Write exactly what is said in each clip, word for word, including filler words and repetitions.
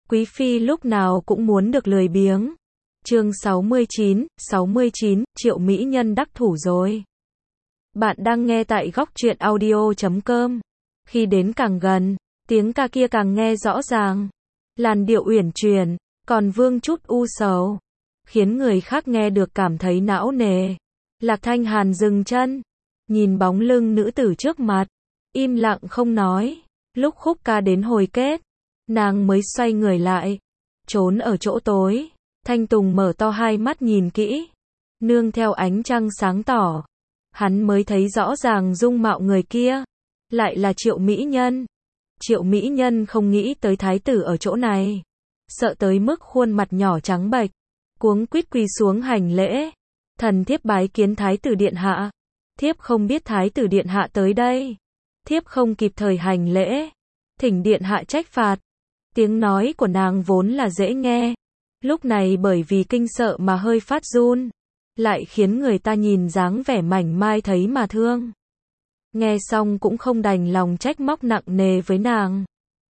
Quý phi lúc nào cũng muốn được lười biếng. Chương sáu mươi chín, sáu mươi chín, Triệu mỹ nhân đắc thủ rồi. Bạn đang nghe tại góc truyện audio chấm com. Khi đến càng gần, tiếng ca kia càng nghe rõ ràng. Làn điệu uyển chuyển, còn vương chút u sầu, khiến người khác nghe được cảm thấy não nề. Lạc Thanh Hàn dừng chân, nhìn bóng lưng nữ tử trước mặt, im lặng không nói. Lúc khúc ca đến hồi kết, nàng mới xoay người lại, trốn ở chỗ tối. Thanh Tùng mở to hai mắt nhìn kỹ, nương theo ánh trăng sáng tỏ, hắn mới thấy rõ ràng dung mạo người kia, lại là Triệu mỹ nhân. Triệu mỹ nhân không nghĩ tới thái tử ở chỗ này, sợ tới mức khuôn mặt nhỏ trắng bệch, cuống quýt quỳ xuống hành lễ. Thần thiếp bái kiến thái tử điện hạ. Thiếp không biết thái tử điện hạ tới đây, thiếp không kịp thời hành lễ, thỉnh điện hạ trách phạt. Tiếng nói của nàng vốn là dễ nghe, lúc này bởi vì kinh sợ mà hơi phát run, lại khiến người ta nhìn dáng vẻ mảnh mai thấy mà thương. Nghe xong cũng không đành lòng trách móc nặng nề với nàng.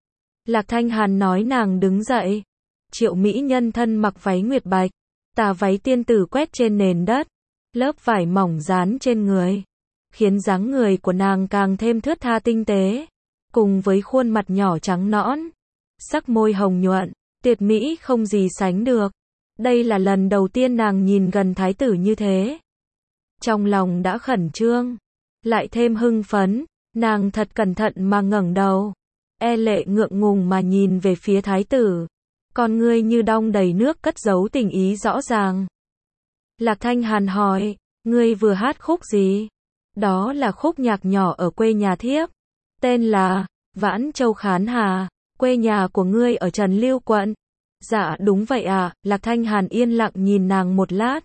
Lạc Thanh Hàn nói nàng đứng dậy. Triệu mỹ nhân thân mặc váy nguyệt bạch, tà váy tiên tử quét trên nền đất, lớp vải mỏng dán trên người, khiến dáng người của nàng càng thêm thướt tha tinh tế, cùng với khuôn mặt nhỏ trắng nõn, sắc môi hồng nhuận, tuyệt mỹ không gì sánh được. Đây là lần đầu tiên nàng nhìn gần thái tử như thế. Trong lòng đã khẩn trương, lại thêm hưng phấn, nàng thật cẩn thận mà ngẩng đầu, e lệ ngượng ngùng mà nhìn về phía thái tử, con ngươi như đong đầy nước cất giấu tình ý rõ ràng. Lạc Thanh Hàn hỏi, ngươi vừa hát khúc gì? Đó là khúc nhạc nhỏ ở quê nhà thiếp, tên là Vãn Châu Khán Hà. Quê nhà của ngươi ở Trần Lưu quận? Dạ đúng vậy ạ. Lạc Thanh Hàn yên lặng nhìn nàng một lát.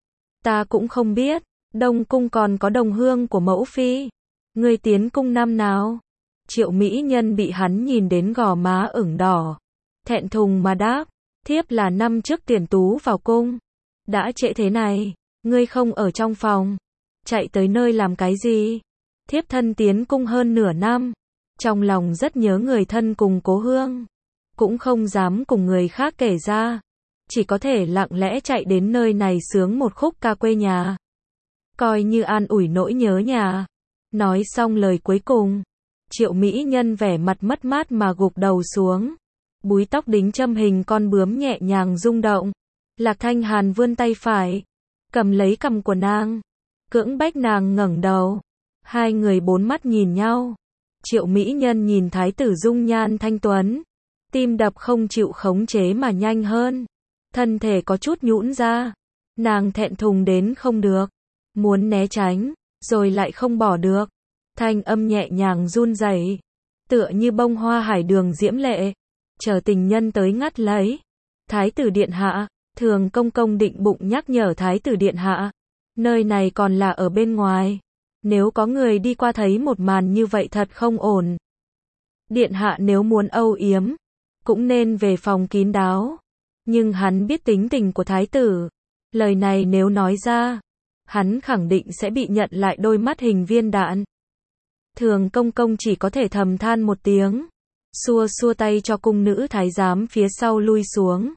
Ta cũng không biết, Đông cung còn có đồng hương của mẫu phi. Ngươi tiến cung năm nào? Triệu mỹ nhân bị hắn nhìn đến gò má ửng đỏ, thẹn thùng mà đáp, thiếp là năm trước tuyển tú vào cung. Đã trễ thế này, ngươi không ở trong phòng, chạy tới nơi làm cái gì? Thiếp thân tiến cung hơn nửa năm, trong lòng rất nhớ người thân cùng cố hương, cũng không dám cùng người khác kể ra, chỉ có thể lặng lẽ chạy đến nơi này sướng một khúc ca quê nhà, coi như an ủi nỗi nhớ nhà. Nói xong lời cuối cùng, Triệu mỹ nhân vẻ mặt mất mát mà gục đầu xuống, búi tóc đính châm hình con bướm nhẹ nhàng rung động. Lạc Thanh Hàn vươn tay phải, cầm lấy cằm của nàng, cưỡng bách nàng ngẩng đầu. Hai người bốn mắt nhìn nhau. Triệu mỹ nhân nhìn thái tử dung nhan thanh tuấn, tim đập không chịu khống chế mà nhanh hơn, thân thể có chút nhũn ra, nàng thẹn thùng đến không được, muốn né tránh, rồi lại không bỏ được, thanh âm nhẹ nhàng run rẩy, tựa như bông hoa hải đường diễm lệ, chờ tình nhân tới ngắt lấy. Thái tử điện hạ, Thường công công định bụng nhắc nhở thái tử điện hạ, nơi này còn là ở bên ngoài, nếu có người đi qua thấy một màn như vậy thật không ổn. Điện hạ nếu muốn âu yếm, cũng nên về phòng kín đáo. Nhưng hắn biết tính tình của thái tử, lời này nếu nói ra, hắn khẳng định sẽ bị nhận lại đôi mắt hình viên đạn. Thường công công chỉ có thể thầm than một tiếng, xua xua tay cho cung nữ thái giám phía sau lui xuống.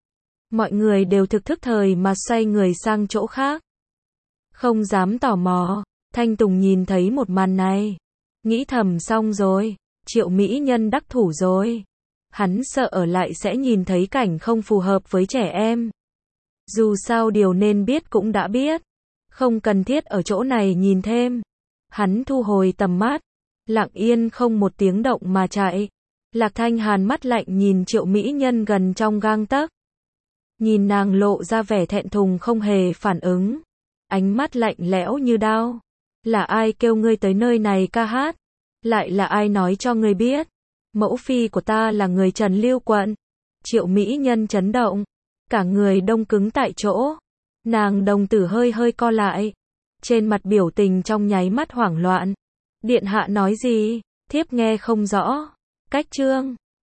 Mọi người đều thực thức thời mà xoay người sang chỗ khác, không dám tò mò. Thanh Tùng nhìn thấy một màn này, nghĩ thầm xong rồi, Triệu mỹ nhân đắc thủ rồi. Hắn sợ ở lại sẽ nhìn thấy cảnh không phù hợp với trẻ em. Dù sao điều nên biết cũng đã biết, không cần thiết ở chỗ này nhìn thêm. Hắn thu hồi tầm mắt, lặng yên không một tiếng động mà chạy. Lạc Thanh Hàn mắt lạnh nhìn Triệu mỹ nhân gần trong gang tấc, nhìn nàng lộ ra vẻ thẹn thùng không hề phản ứng, ánh mắt lạnh lẽo như đao. Là ai kêu ngươi tới nơi này ca hát? Lại là ai nói cho ngươi biết? Mẫu phi của ta là người Trần Lưu quận. Triệu mỹ nhân chấn động, cả người đông cứng tại chỗ. Nàng đồng tử hơi hơi co lại, trên mặt biểu tình trong nháy mắt hoảng loạn. Điện hạ nói gì? Thiếp nghe không rõ. Cách chương